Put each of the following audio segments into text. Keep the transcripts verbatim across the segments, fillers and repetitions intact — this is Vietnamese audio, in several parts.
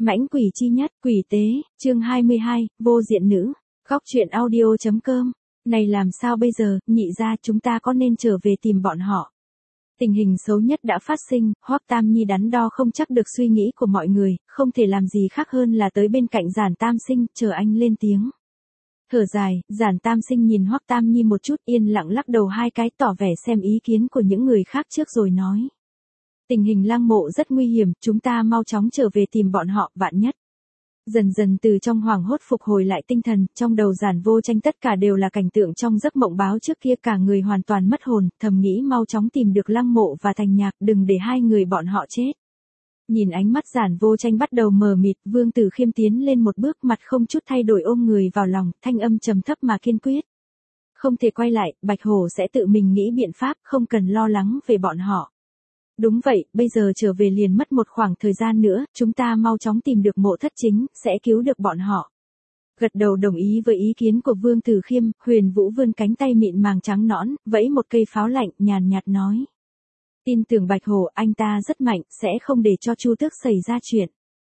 Mãnh quỷ chi nhất, quỷ tế, chương hai mươi hai, vô diện nữ. Góc truyện audio.com. Này làm sao bây giờ, nhị gia, chúng ta có nên trở về tìm bọn họ? Tình hình xấu nhất đã phát sinh, Hoắc Tam Nhi đắn đo không chắc được suy nghĩ của mọi người, không thể làm gì khác hơn là tới bên cạnh Giản Tam Sinh, chờ anh lên tiếng. Thở dài, Giản Tam Sinh nhìn Hoắc Tam Nhi một chút, yên lặng lắc đầu hai cái, tỏ vẻ xem ý kiến của những người khác trước rồi nói. Tình hình Lăng Mộ rất nguy hiểm, chúng ta mau chóng trở về tìm bọn họ, vạn nhất. Dần dần từ trong hoảng hốt phục hồi lại tinh thần, trong đầu Giản Vô Tranh tất cả đều là cảnh tượng trong giấc mộng báo trước kia, cả người hoàn toàn mất hồn, thầm nghĩ mau chóng tìm được Lăng Mộ và Thành Nhạc, đừng để hai người bọn họ chết. Nhìn ánh mắt Giản Vô Tranh bắt đầu mờ mịt, Vương Tử Khiêm tiến lên một bước, mặt không chút thay đổi ôm người vào lòng, thanh âm trầm thấp mà kiên quyết. Không thể quay lại, Bạch Hổ sẽ tự mình nghĩ biện pháp, không cần lo lắng về bọn họ. Đúng vậy, bây giờ trở về liền mất một khoảng thời gian nữa, chúng ta mau chóng tìm được Mộ Thất Chính, sẽ cứu được bọn họ. Gật đầu đồng ý với ý kiến của Vương Tử Khiêm, Huyền Vũ vươn cánh tay mịn màng trắng nõn, vẫy một cây pháo lạnh, nhàn nhạt nói. Tin tưởng Bạch Hổ, anh ta rất mạnh, sẽ không để cho Chu Tước xảy ra chuyện.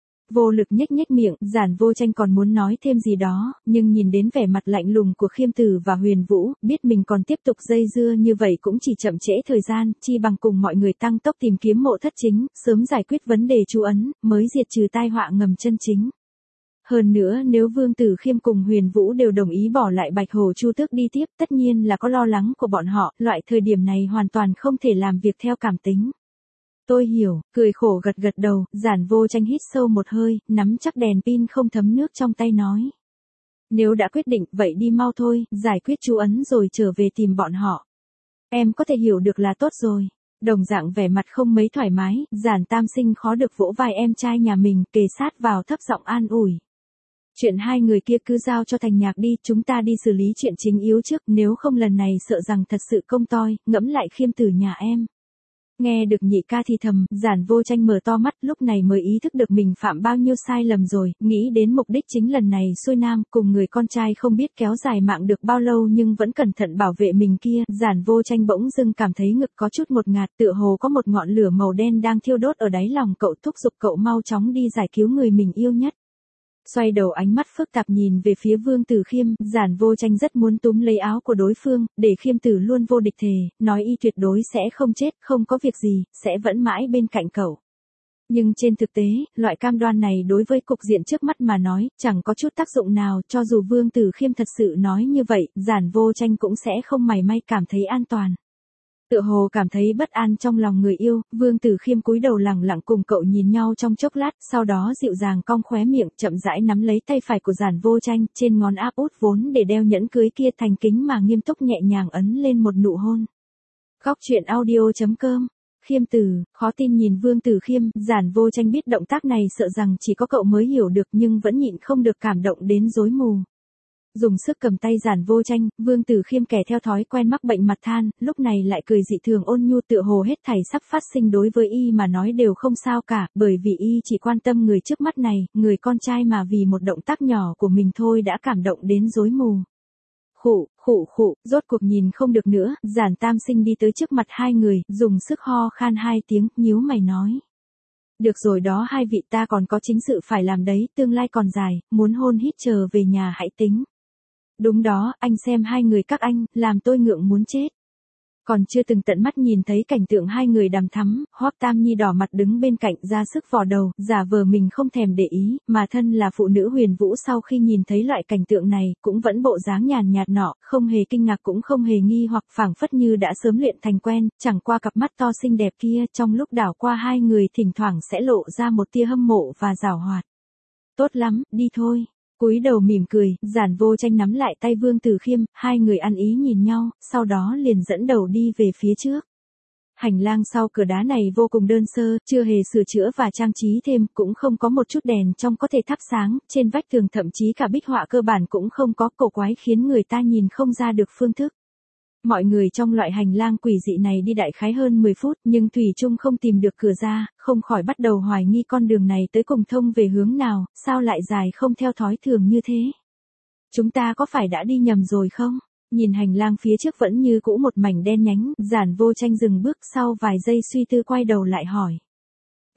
Vô lực nhếch nhếch miệng, Giản Vô Tranh còn muốn nói thêm gì đó, nhưng nhìn đến vẻ mặt lạnh lùng của Khiêm Tử và Huyền Vũ, biết mình còn tiếp tục dây dưa như vậy cũng chỉ chậm trễ thời gian, chi bằng cùng mọi người tăng tốc tìm kiếm Mộ Thất Chính, sớm giải quyết vấn đề chú ấn, mới diệt trừ tai họa ngầm chân chính. Hơn nữa, nếu Vương Tử Khiêm cùng Huyền Vũ đều đồng ý bỏ lại Bạch Hổ Chu Tước đi tiếp, tất nhiên là có lo lắng của bọn họ, loại thời điểm này hoàn toàn không thể làm việc theo cảm tính. Tôi hiểu, cười khổ gật gật đầu, Giản Vô Tranh hít sâu một hơi, nắm chắc đèn pin không thấm nước trong tay nói. Nếu đã quyết định, vậy đi mau thôi, giải quyết chú ấn rồi trở về tìm bọn họ. Em có thể hiểu được là tốt rồi. Đồng dạng vẻ mặt không mấy thoải mái, Giản Tam Sinh khó được vỗ vai em trai nhà mình, kề sát vào thấp giọng an ủi. Chuyện hai người kia cứ giao cho Thành Nhạc đi, chúng ta đi xử lý chuyện chính yếu trước, nếu không lần này sợ rằng thật sự công toi, ngẫm lại Khiêm Tử nhà em. Nghe được nhị ca thì thầm, Giản Vô Tranh mở to mắt, lúc này mới ý thức được mình phạm bao nhiêu sai lầm rồi, nghĩ đến mục đích chính lần này xuôi nam, cùng người con trai không biết kéo dài mạng được bao lâu nhưng vẫn cẩn thận bảo vệ mình kia, Giản Vô Tranh bỗng dưng cảm thấy ngực có chút một ngạt, tựa hồ có một ngọn lửa màu đen đang thiêu đốt ở đáy lòng cậu, thúc giục cậu mau chóng đi giải cứu người mình yêu nhất. Xoay đầu ánh mắt phức tạp nhìn về phía Vương Tử Khiêm, Giản Vô Tranh rất muốn túm lấy áo của đối phương, để Khiêm Tử luôn vô địch thề, nói y tuyệt đối sẽ không chết, không có việc gì, sẽ vẫn mãi bên cạnh cậu. Nhưng trên thực tế, loại cam đoan này đối với cục diện trước mắt mà nói, chẳng có chút tác dụng nào, cho dù Vương Tử Khiêm thật sự nói như vậy, Giản Vô Tranh cũng sẽ không mảy may cảm thấy an toàn. Tựa hồ cảm thấy bất an trong lòng người yêu, Vương Tử Khiêm cúi đầu lẳng lặng cùng cậu nhìn nhau trong chốc lát, sau đó dịu dàng cong khóe miệng, chậm rãi nắm lấy tay phải của Giản Vô Tranh, trên ngón áp út vốn để đeo nhẫn cưới kia thành kính mà nghiêm túc nhẹ nhàng ấn lên một nụ hôn. Góc truyện audio.com. Khiêm Tử, khó tin nhìn Vương Tử Khiêm, Giản Vô Tranh biết động tác này sợ rằng chỉ có cậu mới hiểu được nhưng vẫn nhịn không được cảm động đến rối mù. Dùng sức cầm tay Giản Vô Tranh, Vương Tử Khiêm kẻ theo thói quen mắc bệnh mặt than, lúc này lại cười dị thường ôn nhu, tựa hồ hết thảy sắp phát sinh đối với y mà nói đều không sao cả, bởi vì y chỉ quan tâm người trước mắt này, người con trai mà vì một động tác nhỏ của mình thôi đã cảm động đến rối mù. Khụ, khụ khụ, rốt cuộc nhìn không được nữa, Giản Tam Sinh đi tới trước mặt hai người, dùng sức ho khan hai tiếng, nhíu mày nói. Được rồi đó, hai vị, ta còn có chính sự phải làm đấy, tương lai còn dài, muốn hôn hít chờ về nhà hãy tính. Đúng đó, anh xem hai người các anh, làm tôi ngượng muốn chết. Còn chưa từng tận mắt nhìn thấy cảnh tượng hai người đằm thắm, Hoắc Tam Nhi đỏ mặt đứng bên cạnh ra sức vò đầu, giả vờ mình không thèm để ý, mà thân là phụ nữ Huyền Vũ sau khi nhìn thấy loại cảnh tượng này, cũng vẫn bộ dáng nhàn nhạt nọ, không hề kinh ngạc cũng không hề nghi hoặc phảng phất như đã sớm luyện thành quen, chẳng qua cặp mắt to xinh đẹp kia, trong lúc đảo qua hai người thỉnh thoảng sẽ lộ ra một tia hâm mộ và giảo hoạt. Tốt lắm, đi thôi. Cúi đầu mỉm cười, Giản Vô Tranh nắm lại tay Vương Tử Khiêm, hai người ăn ý nhìn nhau, sau đó liền dẫn đầu đi về phía trước. Hành lang sau cửa đá này vô cùng đơn sơ, chưa hề sửa chữa và trang trí thêm, cũng không có một chút đèn trong có thể thắp sáng, trên vách tường thậm chí cả bích họa cơ bản cũng không có, cổ quái khiến người ta nhìn không ra được phương thức. Mọi người trong loại hành lang quỷ dị này đi đại khái hơn mười phút, nhưng thủy chung không tìm được cửa ra, không khỏi bắt đầu hoài nghi con đường này tới cùng thông về hướng nào, sao lại dài không theo thói thường như thế. Chúng ta có phải đã đi nhầm rồi không? Nhìn hành lang phía trước vẫn như cũ một mảnh đen nhánh, Giản Vô Tranh dừng bước, sau vài giây suy tư quay đầu lại hỏi.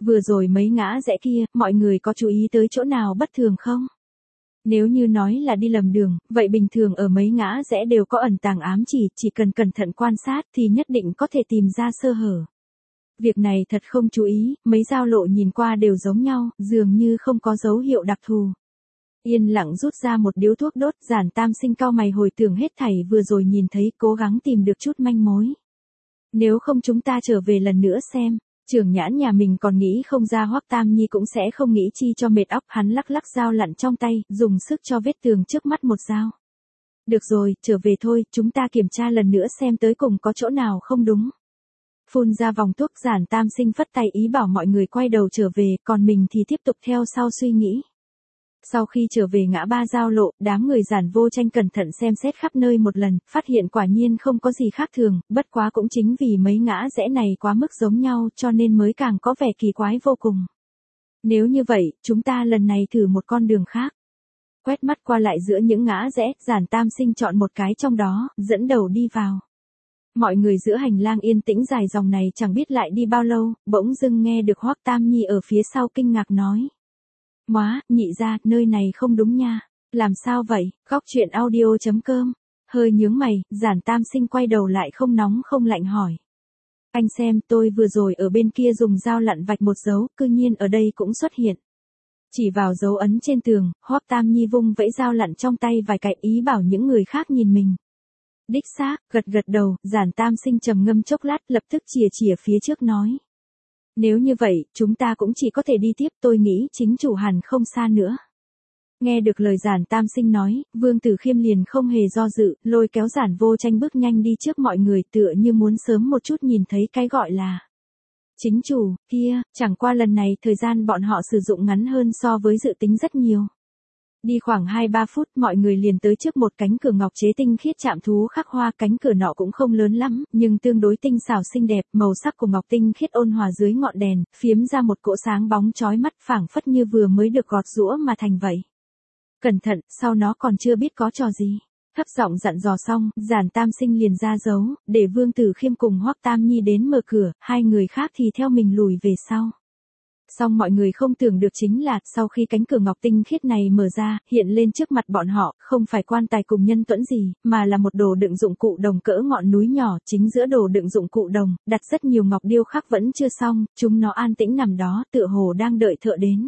Vừa rồi mấy ngã rẽ kia, mọi người có chú ý tới chỗ nào bất thường không? Nếu như nói là đi lầm đường, vậy bình thường ở mấy ngã rẽ đều có ẩn tàng ám chỉ, chỉ cần cẩn thận quan sát thì nhất định có thể tìm ra sơ hở. Việc này thật không chú ý, mấy giao lộ nhìn qua đều giống nhau, dường như không có dấu hiệu đặc thù. Yên lặng rút ra một điếu thuốc đốt, Giản Tam Sinh cau mày hồi tưởng hết thảy vừa rồi nhìn thấy, cố gắng tìm được chút manh mối. Nếu không chúng ta trở về lần nữa xem. Trưởng nhãn nhà mình còn nghĩ không ra Hoắc Tam Nhi cũng sẽ không nghĩ chi cho mệt óc, hắn lắc lắc dao lặn trong tay, dùng sức cho vết tường trước mắt một dao. Được rồi, trở về thôi, chúng ta kiểm tra lần nữa xem tới cùng có chỗ nào không đúng. Phun ra vòng thuốc, Giản Tam Sinh phất tay ý bảo mọi người quay đầu trở về, còn mình thì tiếp tục theo sau suy nghĩ. Sau khi trở về ngã ba giao lộ, đám người Giản Vô Tranh cẩn thận xem xét khắp nơi một lần, phát hiện quả nhiên không có gì khác thường, bất quá cũng chính vì mấy ngã rẽ này quá mức giống nhau cho nên mới càng có vẻ kỳ quái vô cùng. Nếu như vậy, chúng ta lần này thử một con đường khác. Quét mắt qua lại giữa những ngã rẽ, Giản Tam Sinh chọn một cái trong đó, dẫn đầu đi vào. Mọi người giữa hành lang yên tĩnh dài dòng này chẳng biết lại đi bao lâu, bỗng dưng nghe được Hoắc Tam Nhi ở phía sau kinh ngạc nói. Móa, nhị ra, nơi này không đúng nha. Làm sao vậy? Góc truyện audio chấm com. Hơi nhướng mày, Giản Tam Sinh quay đầu lại không nóng không lạnh hỏi. Anh xem, tôi vừa rồi ở bên kia dùng dao lặn vạch một dấu, cư nhiên ở đây cũng xuất hiện. Chỉ vào dấu ấn trên tường, Hoắc Tam Nhi vung vẫy dao lặn trong tay vài cái ý bảo những người khác nhìn mình. Đích xác, gật gật đầu, Giản Tam Sinh trầm ngâm chốc lát, lập tức chìa chìa phía trước nói. Nếu như vậy, chúng ta cũng chỉ có thể đi tiếp, tôi nghĩ chính chủ hẳn không xa nữa. Nghe được lời Giản Tam Sinh nói, Vương Tử Khiêm liền không hề do dự, lôi kéo Giản Vô Tranh bước nhanh đi trước mọi người, tựa như muốn sớm một chút nhìn thấy cái gọi là chính chủ, kia, chẳng qua lần này thời gian bọn họ sử dụng ngắn hơn so với dự tính rất nhiều. Đi khoảng hai ba phút mọi người liền tới trước một cánh cửa ngọc chế tinh khiết chạm thú khắc hoa, cánh cửa nọ cũng không lớn lắm, nhưng tương đối tinh xảo xinh đẹp, màu sắc của ngọc tinh khiết ôn hòa dưới ngọn đèn, phiếm ra một cỗ sáng bóng chói mắt phảng phất như vừa mới được gọt giũa mà thành vậy. Cẩn thận, sau nó còn chưa biết có trò gì. Thấp giọng dặn dò xong, Giản Tam Sinh liền ra dấu, để Vương Tử Khiêm cùng Hoắc Tam Nhi đến mở cửa, hai người khác thì theo mình lùi về sau. Song mọi người không tưởng được chính là, sau khi cánh cửa ngọc tinh khiết này mở ra, hiện lên trước mặt bọn họ, không phải quan tài cùng nhân tuẫn gì, mà là một đồ đựng dụng cụ đồng cỡ ngọn núi nhỏ, chính giữa đồ đựng dụng cụ đồng, đặt rất nhiều ngọc điêu khắc vẫn chưa xong, chúng nó an tĩnh nằm đó, tựa hồ đang đợi thợ đến.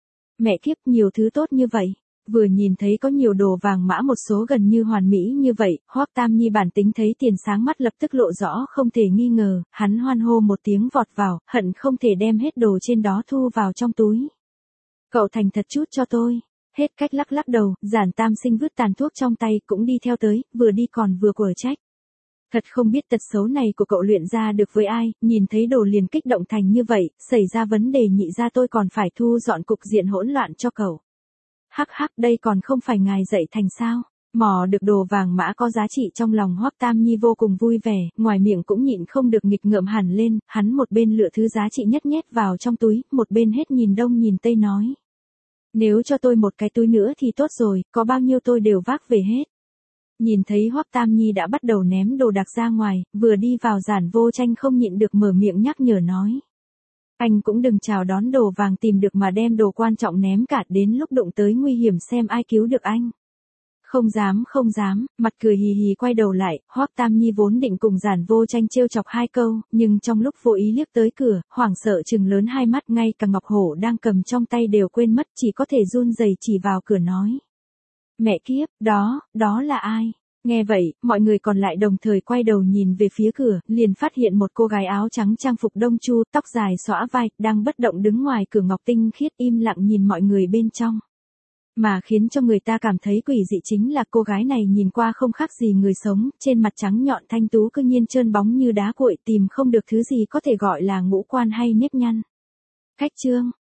Mẹ kiếp, nhiều thứ tốt như vậy. Vừa nhìn thấy có nhiều đồ vàng mã một số gần như hoàn mỹ như vậy, Hoắc Tam Nhi bản tính thấy tiền sáng mắt lập tức lộ rõ không thể nghi ngờ, hắn hoan hô một tiếng vọt vào, hận không thể đem hết đồ trên đó thu vào trong túi. Cậu thành thật chút cho tôi. Hết cách lắc lắc đầu, Giản Tam Sinh vứt tàn thuốc trong tay cũng đi theo tới, vừa đi còn vừa quở trách. Thật không biết tật xấu này của cậu luyện ra được với ai, nhìn thấy đồ liền kích động thành như vậy, xảy ra vấn đề nhị ra tôi còn phải thu dọn cục diện hỗn loạn cho cậu. Hắc hắc, đây còn không phải ngài dạy thành sao? Mò được đồ vàng mã có giá trị trong lòng Hoắc Tam Nhi vô cùng vui vẻ, ngoài miệng cũng nhịn không được nghịch ngợm hẳn lên, hắn một bên lựa thứ giá trị nhất nhét vào trong túi, một bên hết nhìn đông nhìn tây nói. Nếu cho tôi một cái túi nữa thì tốt rồi, có bao nhiêu tôi đều vác về hết. Nhìn thấy Hoắc Tam Nhi đã bắt đầu ném đồ đạc ra ngoài, vừa đi vào Giản Vô Tranh không nhịn được mở miệng nhắc nhở nói. Anh cũng đừng chào đón đồ vàng tìm được mà đem đồ quan trọng ném cả, đến lúc đụng tới nguy hiểm xem ai cứu được anh. Không dám không dám, mặt cười hì hì quay đầu lại, Hoắc Tam Nhi vốn định cùng Giản Vô Tranh trêu chọc hai câu, nhưng trong lúc vô ý liếc tới cửa, hoảng sợ trừng lớn hai mắt, ngay cả ngọc hổ đang cầm trong tay đều quên mất, chỉ có thể run rẩy chỉ vào cửa nói. Mẹ kiếp, đó, đó là ai? Nghe vậy, mọi người còn lại đồng thời quay đầu nhìn về phía cửa, liền phát hiện một cô gái áo trắng trang phục đông chu, tóc dài xõa vai, đang bất động đứng ngoài cửa ngọc tinh khiết im lặng nhìn mọi người bên trong. Mà khiến cho người ta cảm thấy quỷ dị chính là cô gái này nhìn qua không khác gì người sống, trên mặt trắng nhọn thanh tú cư nhiên trơn bóng như đá cuội, tìm không được thứ gì có thể gọi là ngũ quan hay nếp nhăn. Khách trương,